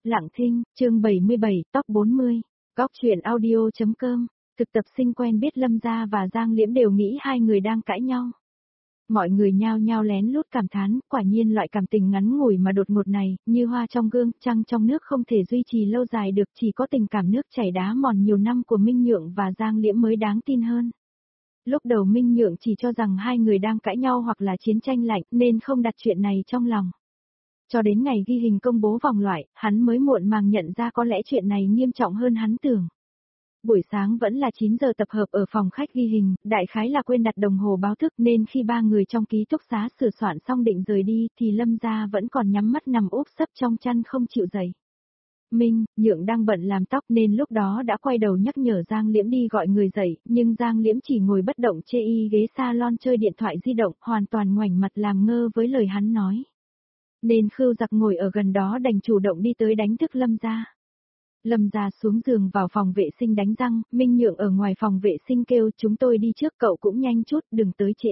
Lặng Thinh, chương 77, top 40, Góc truyện audio.com. Thực tập sinh quen biết Lâm Gia và Giang Liễm đều nghĩ hai người đang cãi nhau. Mọi người nhao nhao lén lút cảm thán, quả nhiên loại cảm tình ngắn ngủi mà đột ngột này, như hoa trong gương, trăng trong nước không thể duy trì lâu dài được, chỉ có tình cảm nước chảy đá mòn nhiều năm của Minh Nhượng và Giang Liễm mới đáng tin hơn. Lúc đầu Minh Nhượng chỉ cho rằng hai người đang cãi nhau hoặc là chiến tranh lạnh nên không đặt chuyện này trong lòng. Cho đến ngày ghi hình công bố vòng loại, hắn mới muộn màng nhận ra có lẽ chuyện này nghiêm trọng hơn hắn tưởng. Buổi sáng vẫn là 9 giờ tập hợp ở phòng khách ghi hình, đại khái là quên đặt đồng hồ báo thức nên khi ba người trong ký túc xá sửa soạn xong định rời đi thì Lâm Gia vẫn còn nhắm mắt nằm úp sấp trong chăn không chịu dậy. Minh Nhượng đang bận làm tóc nên lúc đó đã quay đầu nhắc nhở Giang Liễm đi gọi người dậy, nhưng Giang Liễm chỉ ngồi bất động chê y ghế salon chơi điện thoại di động, hoàn toàn ngoảnh mặt làm ngơ với lời hắn nói. Nên Khưu Giặc ngồi ở gần đó đành chủ động đi tới đánh thức Lâm Gia. Lâm Gia xuống giường vào phòng vệ sinh đánh răng, Minh Nhượng ở ngoài phòng vệ sinh kêu chúng tôi đi trước, cậu cũng nhanh chút, đừng tới trễ.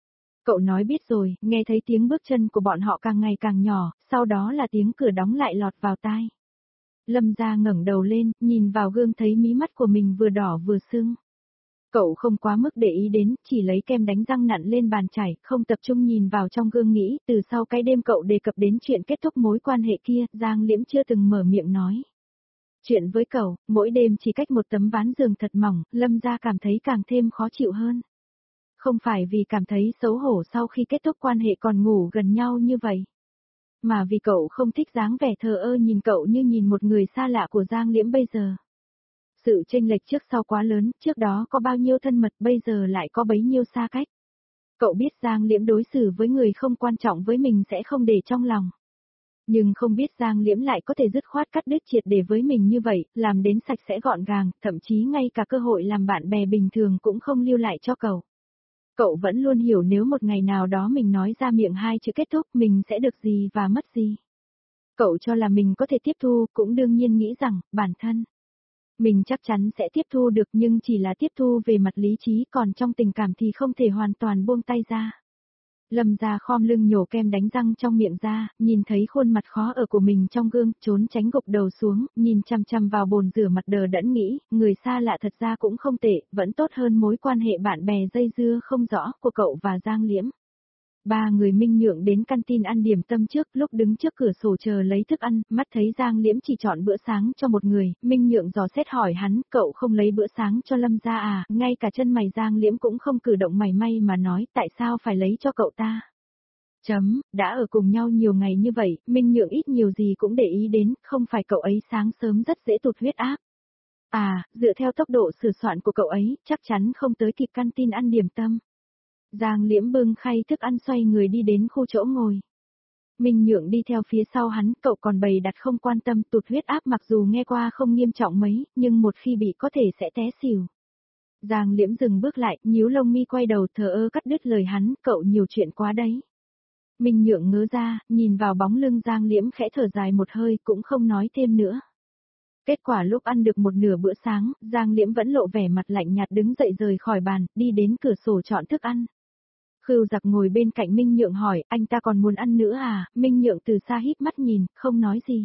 Cậu nói biết rồi, nghe thấy tiếng bước chân của bọn họ càng ngày càng nhỏ, sau đó là tiếng cửa đóng lại lọt vào tai. Lâm Gia ngẩng đầu lên, nhìn vào gương thấy mí mắt của mình vừa đỏ vừa sưng. Cậu không quá mức để ý đến, chỉ lấy kem đánh răng nặn lên bàn chải, không tập trung nhìn vào trong gương nghĩ, từ sau cái đêm cậu đề cập đến chuyện kết thúc mối quan hệ kia, Giang Liễm chưa từng mở miệng nói. Chuyện với cậu, mỗi đêm chỉ cách một tấm ván giường thật mỏng, Lâm Gia cảm thấy càng thêm khó chịu hơn. Không phải vì cảm thấy xấu hổ sau khi kết thúc quan hệ còn ngủ gần nhau như vậy. Mà vì cậu không thích dáng vẻ thờ ơ nhìn cậu như nhìn một người xa lạ của Giang Liễm bây giờ. Sự chênh lệch trước sau quá lớn, trước đó có bao nhiêu thân mật bây giờ lại có bấy nhiêu xa cách. Cậu biết Giang Liễm đối xử với người không quan trọng với mình sẽ không để trong lòng. Nhưng không biết Giang Liễm lại có thể dứt khoát cắt đứt triệt để với mình như vậy, làm đến sạch sẽ gọn gàng, thậm chí ngay cả cơ hội làm bạn bè bình thường cũng không lưu lại cho cậu. Cậu vẫn luôn hiểu nếu một ngày nào đó mình nói ra miệng hai chữ kết thúc mình sẽ được gì và mất gì. Cậu cho là mình có thể tiếp thu, cũng đương nhiên nghĩ rằng, bản thân mình chắc chắn sẽ tiếp thu được nhưng chỉ là tiếp thu về mặt lý trí, còn trong tình cảm thì không thể hoàn toàn buông tay ra. Lâm Gia khom lưng nhổ kem đánh răng trong miệng ra, nhìn thấy khuôn mặt khó ở của mình trong gương, trốn tránh gục đầu xuống, nhìn chằm chằm vào bồn rửa mặt đờ đẫn nghĩ, người xa lạ thật ra cũng không tệ, vẫn tốt hơn mối quan hệ bạn bè dây dưa không rõ của cậu và Giang Liễm. Ba người Minh Nhượng đến canteen ăn điểm tâm trước, lúc đứng trước cửa sổ chờ lấy thức ăn, mắt thấy Giang Liễm chỉ chọn bữa sáng cho một người, Minh Nhượng dò xét hỏi hắn, cậu không lấy bữa sáng cho Lâm Gia à, ngay cả chân mày Giang Liễm cũng không cử động mảy may mà nói, tại sao phải lấy cho cậu ta. Đã ở cùng nhau nhiều ngày như vậy, Minh Nhượng ít nhiều gì cũng để ý đến, không phải cậu ấy sáng sớm rất dễ tụt huyết áp. À, dựa theo tốc độ sửa soạn của cậu ấy, chắc chắn không tới kịp canteen ăn điểm tâm. Giang Liễm bưng khay thức ăn xoay người đi đến khu chỗ ngồi. Minh Nhượng đi theo phía sau hắn, cậu còn bày đặt không quan tâm, tụt huyết áp mặc dù nghe qua không nghiêm trọng mấy, nhưng một khi bị có thể sẽ té xỉu. Giang Liễm dừng bước lại, nhíu lông mi quay đầu thờ ơ cắt đứt lời hắn, cậu nhiều chuyện quá đấy. Minh Nhượng ngớ ra, nhìn vào bóng lưng Giang Liễm khẽ thở dài một hơi cũng không nói thêm nữa. Kết quả lúc ăn được một nửa bữa sáng, Giang Liễm vẫn lộ vẻ mặt lạnh nhạt đứng dậy rời khỏi bàn, đi đến cửa sổ chọn thức ăn. Khưu Giặc ngồi bên cạnh Minh Nhượng hỏi, anh ta còn muốn ăn nữa à? Minh Nhượng từ xa híp mắt nhìn, không nói gì.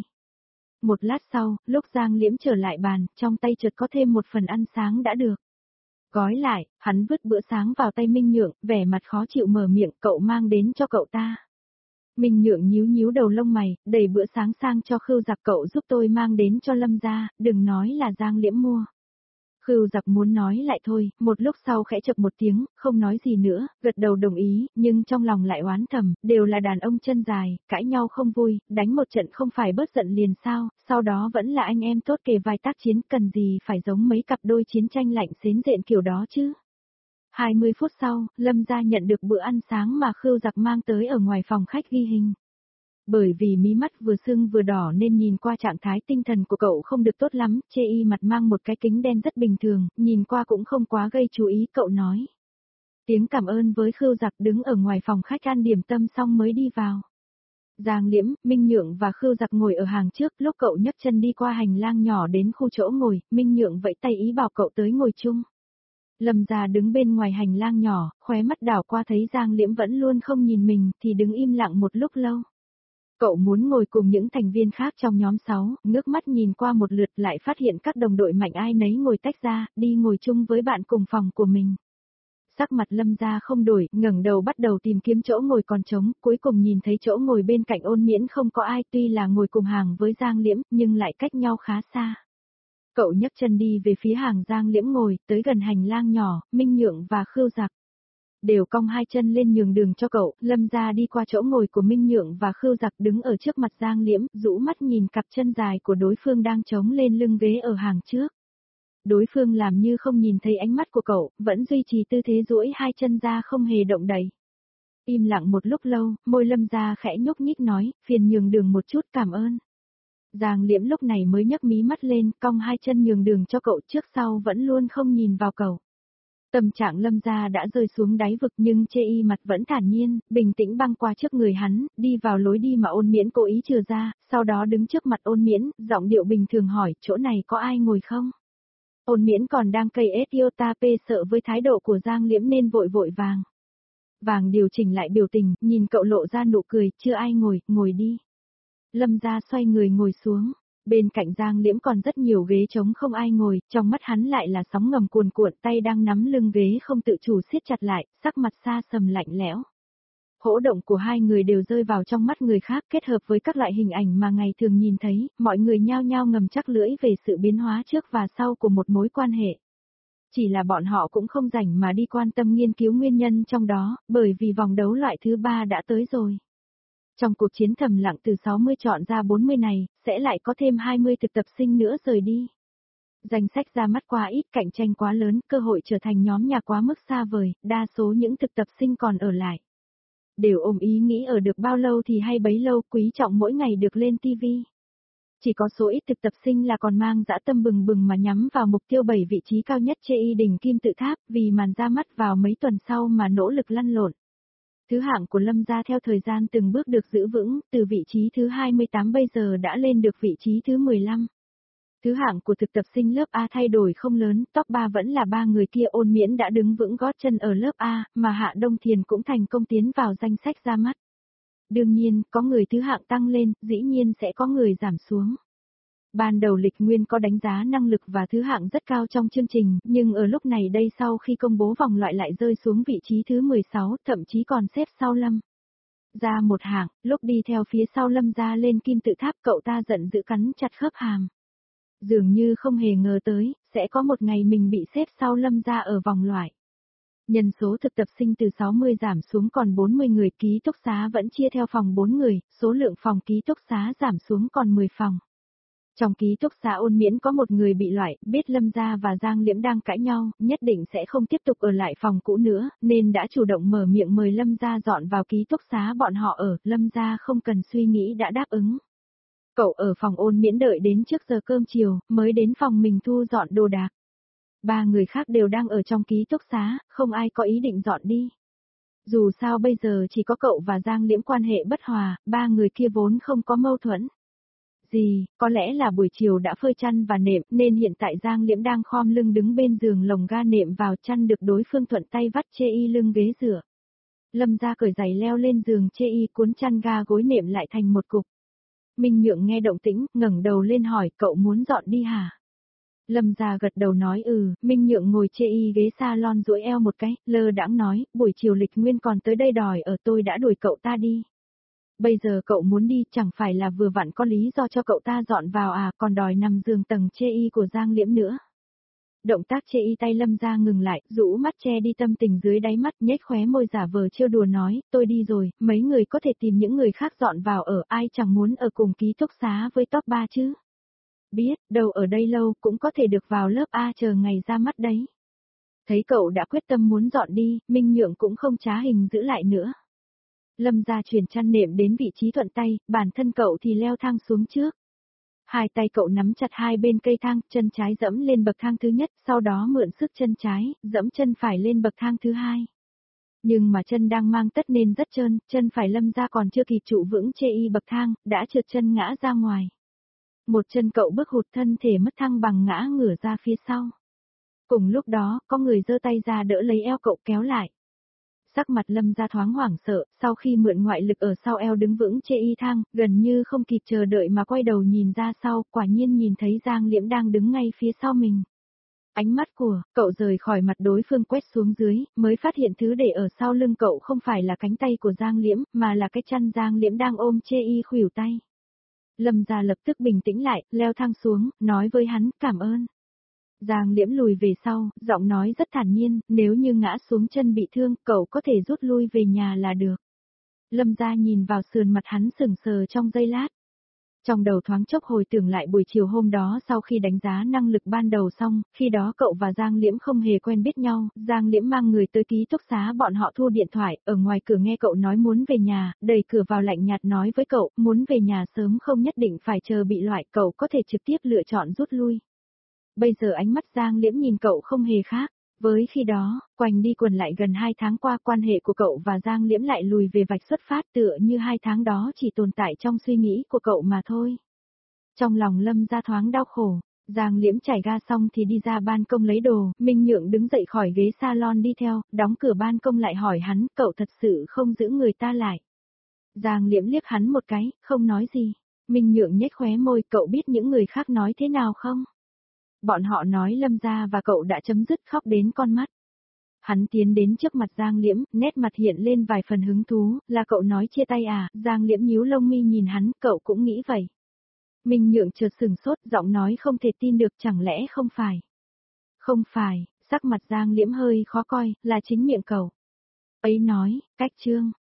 Một lát sau, lúc Giang Liễm trở lại bàn, trong tay chợt có thêm một phần ăn sáng đã được. Gói lại, hắn vứt bữa sáng vào tay Minh Nhượng, vẻ mặt khó chịu mở miệng, cậu mang đến cho cậu ta. Minh Nhượng nhíu nhíu đầu lông mày, đẩy bữa sáng sang cho Khưu Giặc, cậu giúp tôi mang đến cho Lâm Gia, đừng nói là Giang Liễm mua. Khưu Giặc muốn nói lại thôi, một lúc sau khẽ chập một tiếng, không nói gì nữa, gật đầu đồng ý, nhưng trong lòng lại oán thầm, đều là đàn ông chân dài, cãi nhau không vui, đánh một trận không phải bớt giận liền sao, sau đó vẫn là anh em tốt kề vai tác chiến, cần gì phải giống mấy cặp đôi chiến tranh lạnh xến rện kiểu đó chứ. 20 phút sau, Lâm Gia nhận được bữa ăn sáng mà Khưu Giặc mang tới ở ngoài phòng khách ghi hình. Bởi vì mí mắt vừa sưng vừa đỏ nên nhìn qua trạng thái tinh thần của cậu không được tốt lắm, chê y mặt mang một cái kính đen rất bình thường, nhìn qua cũng không quá gây chú ý, cậu nói. Tiếng cảm ơn với Khưu Giặc đứng ở ngoài phòng khách ăn điểm tâm xong mới đi vào. Giang Liễm, Minh Nhượng và Khưu Giặc ngồi ở hàng trước, lúc cậu nhấc chân đi qua hành lang nhỏ đến khu chỗ ngồi, Minh Nhượng vẫy tay ý bảo cậu tới ngồi chung. Lâm Gia đứng bên ngoài hành lang nhỏ, khóe mắt đảo qua thấy Giang Liễm vẫn luôn không nhìn mình thì đứng im lặng một lúc lâu. Cậu muốn ngồi cùng những thành viên khác trong nhóm 6, ngước mắt nhìn qua một lượt lại phát hiện các đồng đội mạnh ai nấy ngồi tách ra, đi ngồi chung với bạn cùng phòng của mình. Sắc mặt Lâm Gia không đổi, ngẩng đầu bắt đầu tìm kiếm chỗ ngồi còn trống, cuối cùng nhìn thấy chỗ ngồi bên cạnh Ôn Miễn không có ai, tuy là ngồi cùng hàng với Giang Liễm, nhưng lại cách nhau khá xa. Cậu nhấc chân đi về phía hàng Giang Liễm ngồi, tới gần hành lang nhỏ, Minh Nhượng và Khưu Giặc đều cong hai chân lên nhường đường cho cậu. Lâm Gia đi qua chỗ ngồi của Minh Nhượng và Khưu Giặc đứng ở trước mặt Giang Liễm, rũ mắt nhìn cặp chân dài của đối phương đang chống lên lưng ghế ở hàng trước. Đối phương làm như không nhìn thấy ánh mắt của cậu, vẫn duy trì tư thế duỗi hai chân ra không hề động đậy. Im lặng một lúc lâu, môi Lâm Gia khẽ nhúc nhích nói, phiền nhường đường một chút, cảm ơn. Giang Liễm lúc này mới nhấc mí mắt lên, cong hai chân nhường đường cho cậu, trước sau vẫn luôn không nhìn vào cậu. Tâm trạng Lâm Gia đã rơi xuống đáy vực nhưng Chê Y mặt vẫn thản nhiên, bình tĩnh băng qua trước người hắn, đi vào lối đi mà Ôn Miễn cố ý chừa ra, sau đó đứng trước mặt Ôn Miễn, giọng điệu bình thường hỏi, chỗ này có ai ngồi không? Ôn Miễn còn đang cây Ethiopia sợ với thái độ của Giang Liễm nên vội vội vàng điều chỉnh lại biểu tình, nhìn cậu lộ ra nụ cười, chưa ai ngồi, ngồi đi. Lâm Gia xoay người ngồi xuống, bên cạnh Giang Liễm còn rất nhiều ghế trống không ai ngồi, trong mắt hắn lại là sóng ngầm cuồn cuộn, tay đang nắm lưng ghế không tự chủ siết chặt lại, sắc mặt xa sầm lạnh lẽo. Hỗ động của hai người đều rơi vào trong mắt người khác kết hợp với các loại hình ảnh mà ngày thường nhìn thấy, mọi người nhao nhao ngầm chắc lưỡi về sự biến hóa trước và sau của một mối quan hệ. Chỉ là bọn họ cũng không rảnh mà đi quan tâm nghiên cứu nguyên nhân trong đó, bởi vì vòng đấu loại thứ 3 đã tới rồi. Trong cuộc chiến thầm lặng từ 60 chọn ra 40 này, sẽ lại có thêm 20 thực tập sinh nữa rời đi. Danh sách ra mắt quá ít, cạnh tranh quá lớn, cơ hội trở thành nhóm nhà quá mức xa vời, đa số những thực tập sinh còn ở lại. Đều ôm ý nghĩ ở được bao lâu thì hay bấy lâu, quý trọng mỗi ngày được lên TV. Chỉ có số ít thực tập sinh là còn mang dã tâm bừng bừng mà nhắm vào mục tiêu 7 vị trí cao nhất Chê Y đỉnh kim tự tháp, vì màn ra mắt vào mấy tuần sau mà nỗ lực lăn lộn. Thứ hạng của Lâm Gia theo thời gian từng bước được giữ vững, từ vị trí thứ 28 bây giờ đã lên được vị trí thứ 15. Thứ hạng của thực tập sinh lớp A thay đổi không lớn, top 3 vẫn là 3 người kia. Ôn Miễn đã đứng vững gót chân ở lớp A, mà Hạ Đông Thiền cũng thành công tiến vào danh sách ra mắt. Đương nhiên, có người thứ hạng tăng lên, dĩ nhiên sẽ có người giảm xuống. Ban đầu Lịch Nguyên có đánh giá năng lực và thứ hạng rất cao trong chương trình, nhưng ở lúc này đây sau khi công bố vòng loại lại rơi xuống vị trí thứ 16, thậm chí còn xếp sau Lâm Gia một hạng, lúc đi theo phía sau Lâm Gia lên kim tự tháp cậu ta giận dữ cắn chặt khớp hàm. Dường như không hề ngờ tới, sẽ có một ngày mình bị xếp sau Lâm Gia ở vòng loại. Nhân số thực tập sinh từ 60 giảm xuống còn 40 người, ký túc xá vẫn chia theo phòng 4 người, số lượng phòng ký túc xá giảm xuống còn 10 phòng. Trong ký túc xá Ôn Miễn có một người bị loại, biết Lâm Gia và Giang Liễm đang cãi nhau, nhất định sẽ không tiếp tục ở lại phòng cũ nữa, nên đã chủ động mở miệng mời Lâm Gia dọn vào ký túc xá bọn họ ở, Lâm Gia không cần suy nghĩ đã đáp ứng. Cậu ở phòng Ôn Miễn đợi đến trước giờ cơm chiều, mới đến phòng mình thu dọn đồ đạc. 3 người khác đều đang ở trong ký túc xá, không ai có ý định dọn đi. Dù sao bây giờ chỉ có cậu và Giang Liễm quan hệ bất hòa, 3 người kia vốn không có mâu thuẫn. Có lẽ là buổi chiều đã phơi chăn và nệm nên hiện tại Giang Liễm đang khom lưng đứng bên giường lồng ga nệm vào chăn được đối phương thuận tay vắt Chê Y lưng ghế dựa. Lâm Gia cởi giày leo lên giường Chê Y cuốn chăn ga gối nệm lại thành một cục. Minh Nhượng nghe động tĩnh, ngẩng đầu lên hỏi cậu muốn dọn đi hả? Lâm Gia gật đầu nói Minh Nhượng ngồi Chê Y ghế salon duỗi eo một cái, lơ đãng nói, buổi chiều Lịch Nguyên còn tới đây đòi ở tôi đã đuổi cậu ta đi. Bây giờ cậu muốn đi chẳng phải là vừa vặn có lý do cho cậu ta dọn vào à, còn đòi nằm giường tầng Chê Y của Giang Liễm nữa. Động tác Chê Y tay Lâm Gia ngừng lại, rũ mắt che đi tâm tình dưới đáy mắt, nhếch khóe môi giả vờ trêu đùa nói, tôi đi rồi, mấy người có thể tìm những người khác dọn vào ở, ai chẳng muốn ở cùng ký túc xá với top 3 chứ. Biết, đâu ở đây lâu cũng có thể được vào lớp A chờ ngày ra mắt đấy. Thấy cậu đã quyết tâm muốn dọn đi, Minh Nhượng cũng không trá hình giữ lại nữa. Lâm Gia chuyển chăn nệm đến vị trí thuận tay, bản thân cậu thì leo thang xuống trước. Hai tay cậu nắm chặt hai bên cây thang, chân trái dẫm lên bậc thang thứ nhất, sau đó mượn sức chân trái, dẫm chân phải lên bậc thang thứ hai. Nhưng mà chân đang mang tất nên rất trơn, chân phải Lâm Gia còn chưa kịp trụ vững Chê Y bậc thang, đã trượt chân ngã ra ngoài. Một chân cậu bước hụt thân thể mất thăng bằng ngã ngửa ra phía sau. Cùng lúc đó, có người giơ tay ra đỡ lấy eo cậu kéo lại. Sắc mặt Lâm Gia thoáng hoảng sợ, sau khi mượn ngoại lực ở sau eo đứng vững chê y thang, gần như không kịp chờ đợi mà quay đầu nhìn ra sau, quả nhiên nhìn thấy Giang Liễm đang đứng ngay phía sau mình. Ánh mắt của cậu rời khỏi mặt đối phương quét xuống dưới, mới phát hiện thứ để ở sau lưng cậu không phải là cánh tay của Giang Liễm, mà là cái chăn Giang Liễm đang ôm chê y khuỷu tay. Lâm Gia lập tức bình tĩnh lại, leo thang xuống, nói với hắn, cảm ơn. Giang Liễm lùi về sau, giọng nói rất thản nhiên, nếu như ngã xuống chân bị thương, cậu có thể rút lui về nhà là được. Lâm Gia nhìn vào sườn mặt hắn sững sờ trong giây lát. Trong đầu thoáng chốc hồi tưởng lại buổi chiều hôm đó sau khi đánh giá năng lực ban đầu xong, khi đó cậu và Giang Liễm không hề quen biết nhau, Giang Liễm mang người tới ký túc xá bọn họ thu điện thoại, ở ngoài cửa nghe cậu nói muốn về nhà, đẩy cửa vào lạnh nhạt nói với cậu, muốn về nhà sớm không nhất định phải chờ bị loại, cậu có thể trực tiếp lựa chọn rút lui. Bây giờ ánh mắt Giang Liễm nhìn cậu không hề khác. Với khi đó, quanh đi quần lại gần 2 tháng qua quan hệ của cậu và Giang Liễm lại lùi về vạch xuất phát tựa như 2 tháng đó chỉ tồn tại trong suy nghĩ của cậu mà thôi. Trong lòng Lâm Gia thoáng đau khổ, Giang Liễm chải ga xong thì đi ra ban công lấy đồ, Minh Nhượng đứng dậy khỏi ghế salon đi theo, đóng cửa ban công lại hỏi hắn, cậu thật sự không giữ người ta lại. Giang Liễm liếc hắn một cái, không nói gì. Minh Nhượng nhếch khóe môi, cậu biết những người khác nói thế nào không? Bọn họ nói Lâm Gia và cậu đã chấm dứt, khóc đến con mắt. Hắn tiến đến trước mặt Giang Liễm, nét mặt hiện lên vài phần hứng thú, là cậu nói chia tay à? Giang Liễm nhíu lông mi nhìn hắn, cậu cũng nghĩ vậy. Minh Nhượng chợt sừng sốt, giọng nói không thể tin được, chẳng lẽ không phải? Không phải, sắc mặt Giang Liễm hơi khó coi, là chính miệng cậu. Ấy nói, cách trương,